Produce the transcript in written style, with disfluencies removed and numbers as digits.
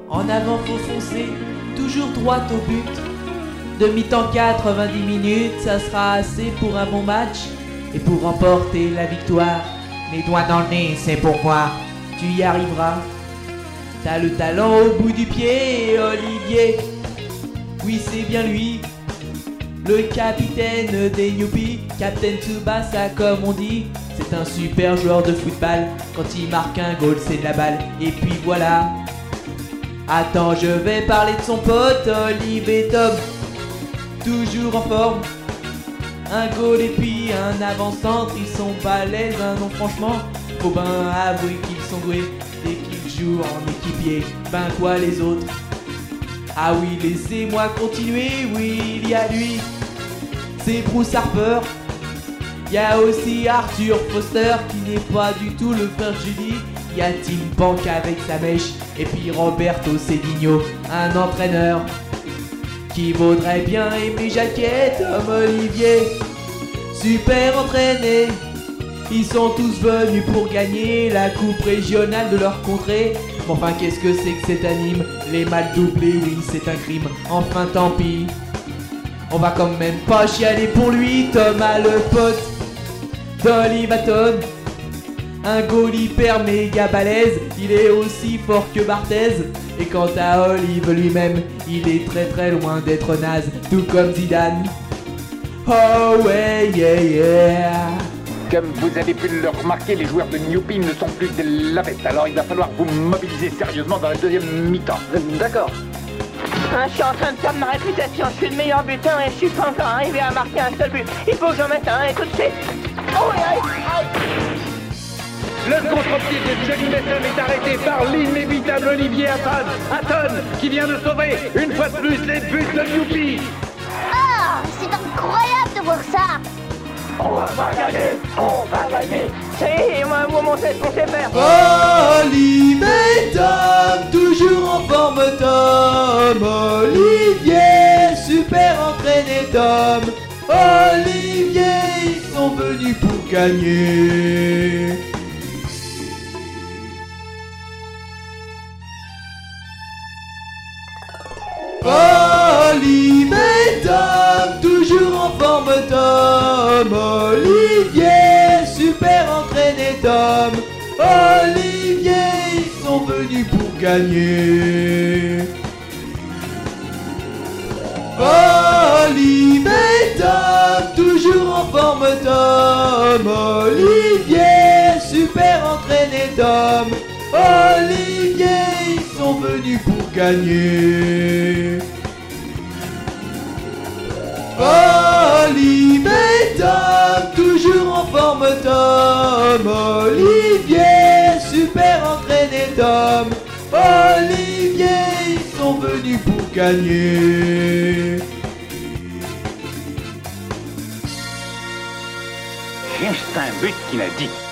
En avant faut foncer, toujours droit au but. Demi-temps 90 minutes, ça sera assez pour un bon match. Et pour remporter la victoire, les doigts dans le nez, c'est pour moi, tu y arriveras. T'as le talent au bout du pied, Olivier. Oui, c'est bien lui, le capitaine des Newpies, Captain Tsubasa comme on dit. C'est un super joueur de football, quand il marque un goal c'est de la balle. Et puis voilà. Attends, je vais parler de son pote, Olivier Tom. Toujours en forme, un goal et puis un avant-centre. Ils sont balèzes, hein, non franchement. Faut ben avouer qu'ils sont doués dès qu'ils jouent en équipier. Ben quoi les autres? Ah oui, laissez-moi continuer, oui, il y a lui, c'est Bruce Harper. Il y a aussi Arthur Foster qui n'est pas du tout le frère Judy. Il y a Tim Pank avec sa mèche. Et puis Roberto Cedinho, un entraîneur qui vaudrait bien aimer Jacquet, comme Olivier. Super entraînés, ils sont tous venus pour gagner la coupe régionale de leur contrée. Mais enfin, qu'est-ce que c'est que cet anime? Les mal doublés, oui, c'est un crime. Enfin, tant pis. On va quand même pas chialer pour lui. Thomas, le pote d'Olivaton, un goal hyper méga balèze. Il est aussi fort que Barthez. Et quant à Olive lui-même, il est très très loin d'être naze, tout comme Zidane. Oh ouais, yeah, yeah. Comme vous avez pu le remarquer, les joueurs de Newpie ne sont plus de la veste. Alors il va falloir vous mobiliser sérieusement dans la deuxième mi-temps. D'accord. Je suis en train de perdre ma réputation, je suis le meilleur buteur et je suis pas encore arrivé à marquer un seul but. Il faut que j'en mette un et tout de suite. Oh, aïe, aïe. Le contre-pied de Johnny Mason est arrêté par l'inévitable Olivier Hatton, qui vient de sauver une fois de plus les buts de Newpie. Ah, c'est incroyable de voir ça. On va gagner, on va gagner. C'est moi, vous montrez ce qu'on sait faire. Olivier Tom, toujours en forme Tom. Olivier, super entraîné Tom. Olivier, ils sont venus pour gagner. Olivier Tom, toujours en forme Tom. Olivier, super entraîné Tom. Olivier, ils sont venus pour gagner. Olivier Tom, toujours en forme Tom. Olivier, super entraîné Tom. Olivier, ils sont venus pour gagner. Olivier Tom, toujours en forme Tom. Olivier, super entraîné Tom. Olivier, ils sont venus pour gagner. Juste un but qu'il a dit.